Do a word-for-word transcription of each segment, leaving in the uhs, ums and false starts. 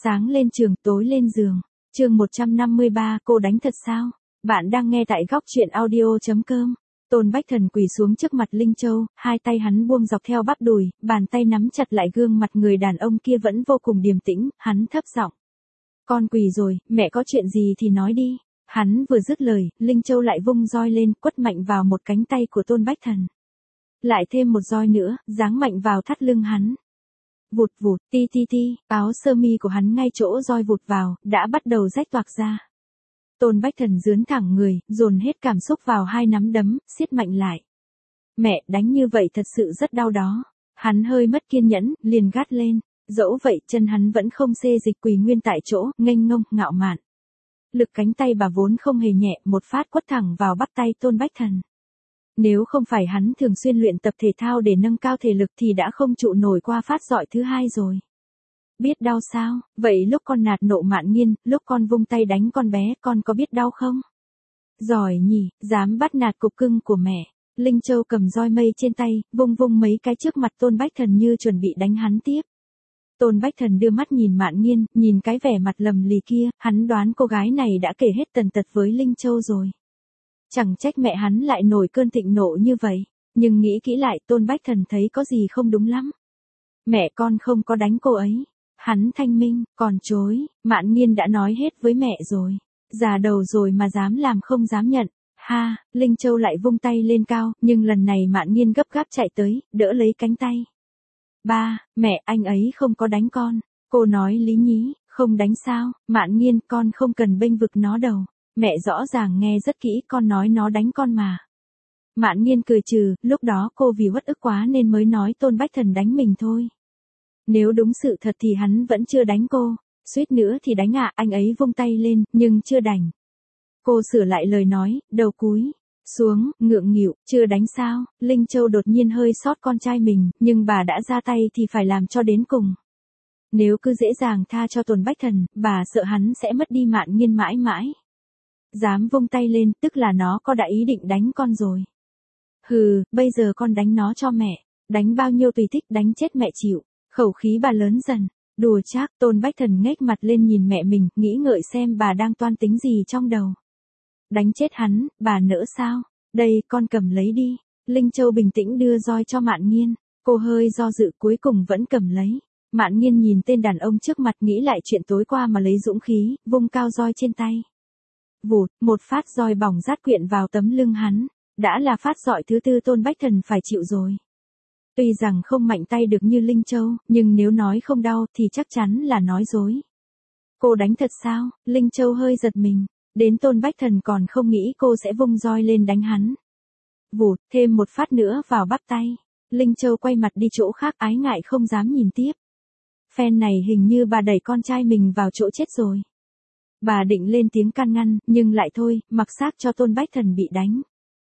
Sáng lên trường, tối lên giường. Chương một trăm năm mươi ba, cô đánh thật sao? Bạn đang nghe tại góc truyện audio chấm com. Tôn Bách Thần quỳ xuống trước mặt Linh Châu, hai tay hắn buông dọc theo bắp đùi, bàn tay nắm chặt lại gương mặt người đàn ông kia vẫn vô cùng điềm tĩnh, hắn thấp giọng. Con quỳ rồi, mẹ có chuyện gì thì nói đi. Hắn vừa dứt lời, Linh Châu lại vung roi lên, quất mạnh vào một cánh tay của Tôn Bách Thần. Lại thêm một roi nữa, giáng mạnh vào thắt lưng hắn. Vụt vụt, ti ti ti, áo sơ mi của hắn ngay chỗ roi vụt vào, đã bắt đầu rách toạc ra. Tôn Bách Thần dướn thẳng người, dồn hết cảm xúc vào hai nắm đấm, siết mạnh lại. Mẹ, đánh như vậy thật sự rất đau đó. Hắn hơi mất kiên nhẫn, liền gắt lên. Dẫu vậy, chân hắn vẫn không xê dịch, quỳ nguyên tại chỗ, nghênh ngông, ngạo mạn. Lực cánh tay bà vốn không hề nhẹ, một phát quất thẳng vào bắp tay Tôn Bách Thần. Nếu không phải hắn thường xuyên luyện tập thể thao để nâng cao thể lực thì đã không trụ nổi qua phát rọi thứ hai rồi. Biết đau sao? Vậy lúc con nạt nộ Mạn Nghiên, lúc con vung tay đánh con bé, con có biết đau không? Giỏi nhỉ, dám bắt nạt cục cưng của mẹ. Linh Châu cầm roi mây trên tay, vung vung mấy cái trước mặt Tôn Bách Thần như chuẩn bị đánh hắn tiếp. Tôn Bách Thần đưa mắt nhìn Mạn Nghiên, nhìn cái vẻ mặt lầm lì kia, hắn đoán cô gái này đã kể hết tần tật với Linh Châu rồi. Chẳng trách mẹ hắn lại nổi cơn thịnh nộ như vậy, nhưng nghĩ kỹ lại Tôn Bách Thần thấy có gì không đúng lắm. Mẹ con không có đánh cô ấy. Hắn thanh minh, còn chối, Mạn Nghiên đã nói hết với mẹ rồi. Già đầu rồi mà dám làm không dám nhận. Ha, Linh Châu lại vung tay lên cao, nhưng lần này Mạn Nghiên gấp gáp chạy tới, đỡ lấy cánh tay. Ba, mẹ, anh ấy không có đánh con. Cô nói lý nhí, không đánh sao? Mạn Nghiên, con không cần bênh vực nó đâu. Mẹ rõ ràng nghe rất kỹ, con nói nó đánh con mà. Mạn Nghiên cười trừ, lúc đó cô vì uất ức quá nên mới nói Tôn Bách Thần đánh mình thôi. Nếu đúng sự thật thì hắn vẫn chưa đánh cô, suýt nữa thì đánh ạ, à, anh ấy vung tay lên, nhưng chưa đành. Cô sửa lại lời nói, đầu cúi xuống, ngượng nghịu, chưa đánh sao? Linh Châu đột nhiên hơi xót con trai mình, nhưng bà đã ra tay thì phải làm cho đến cùng. Nếu cứ dễ dàng tha cho Tôn Bách Thần, bà sợ hắn sẽ mất đi Mạn Nghiên mãi mãi. Dám vung tay lên, tức là nó có đã ý định đánh con rồi. Hừ, bây giờ con đánh nó cho mẹ, đánh bao nhiêu tùy thích, đánh chết mẹ chịu. Khẩu khí bà lớn dần, đùa chắc. Tôn Bách Thần nghếch mặt lên nhìn mẹ mình, nghĩ ngợi xem bà đang toan tính gì trong đầu. Đánh chết hắn, bà nỡ sao? Đây, con cầm lấy đi. Linh Châu bình tĩnh đưa roi cho Mạn Nghiên, cô hơi do dự cuối cùng vẫn cầm lấy. Mạn Nghiên nhìn tên đàn ông trước mặt nghĩ lại chuyện tối qua mà lấy dũng khí, vung cao roi trên tay. Vụt, một phát roi bỏng rát quyện vào tấm lưng hắn, đã là phát rọi thứ tư Tôn Bách Thần phải chịu rồi. Tuy rằng không mạnh tay được như Linh Châu, nhưng nếu nói không đau thì chắc chắn là nói dối. Cô đánh thật sao? Linh Châu hơi giật mình, đến Tôn Bách Thần còn không nghĩ cô sẽ vung roi lên đánh hắn. Vụt, thêm một phát nữa vào bắp tay. Linh Châu quay mặt đi chỗ khác ái ngại không dám nhìn tiếp. Phen này hình như bà đẩy con trai mình vào chỗ chết rồi. Bà định lên tiếng can ngăn, nhưng lại thôi, mặc xác cho Tôn Bách Thần bị đánh.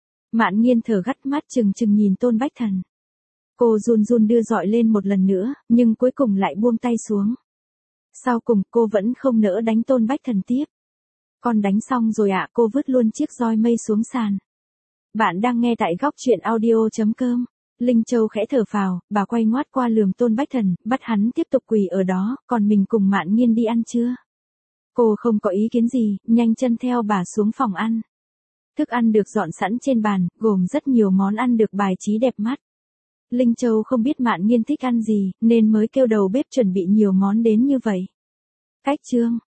Mạn Nghiên thở gắt mắt chừng chừng nhìn Tôn Bách Thần. Cô run run đưa roi lên một lần nữa, nhưng cuối cùng lại buông tay xuống. Sau cùng cô vẫn không nỡ đánh Tôn Bách Thần tiếp. Con đánh xong rồi ạ, à, cô vứt luôn chiếc roi mây xuống sàn. Bạn đang nghe tại góc truyện audio chấm com. Linh Châu khẽ thở phào, bà quay ngoắt qua lườm Tôn Bách Thần, bắt hắn tiếp tục quỳ ở đó, còn mình cùng Mạn Nghiên đi ăn trưa. Cô không có ý kiến gì, nhanh chân theo bà xuống phòng ăn. Thức ăn được dọn sẵn trên bàn, gồm rất nhiều món ăn được bài trí đẹp mắt. Linh Châu không biết Mạn Nghiên thích ăn gì, nên mới kêu đầu bếp chuẩn bị nhiều món đến như vậy. Cách chương,